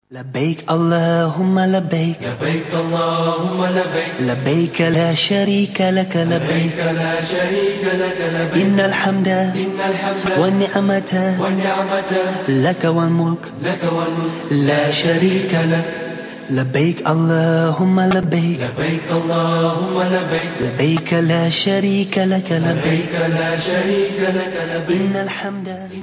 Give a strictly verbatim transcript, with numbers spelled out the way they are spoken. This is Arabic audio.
لبيك اللهم لبيك لبيك اللهم لبيك لبيك لا شريك لك لبيك لا شريك لك لبيك إن الحمد إن الحمد والنعمة والنعمة لك والملك لك والملك لا شريك لك لبيك اللهم لبيك لبيك اللهم لبيك لبيك لا شريك لك لبيك لا شريك لك لبيك إن الحمد